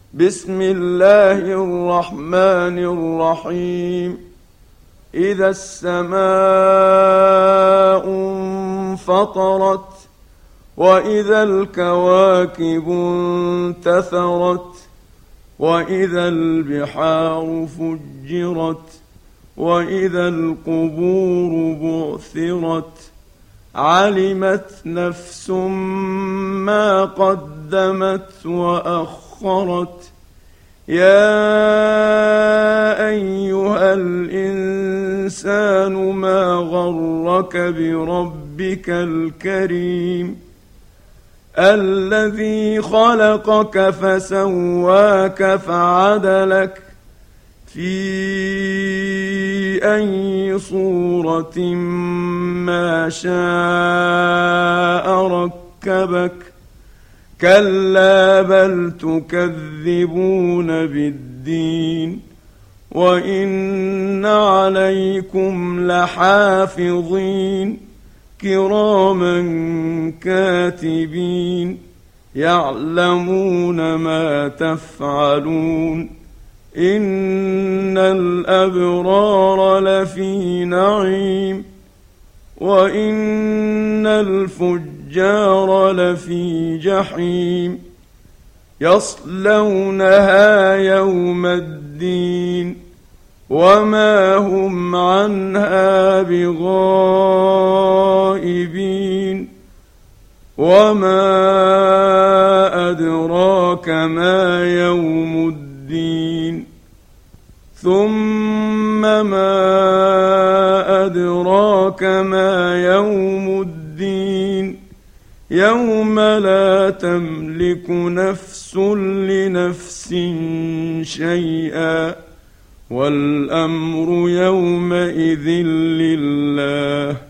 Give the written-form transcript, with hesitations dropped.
بسم الله الرحمن الرحيم. إذا السماء انفطرت وإذا الكواكب انتثرت وإذا البحار فجرت وإذا القبور بعثرت علمت نفس ما قدمت وأخرت. يا أيها الإنسان ما غرك بربك الكريم الذي خلقك فسواك فعدلك في أي صورة ما شاء ركبك. كلا بل تكذبون بالدين وإن عليكم لحافظين كراما كاتبين يعلمون ما تفعلون. إن الأبرار لفي نعيم وإن الفجار لفي جحيم يصلونها يوم الدين وما هم عنها بغائبين. وما أدراك ما يوم الدين ثم ما أدراك ما يوم الدين يوم لا تملك نفس لنفس شيئا والأمر يومئذ لله.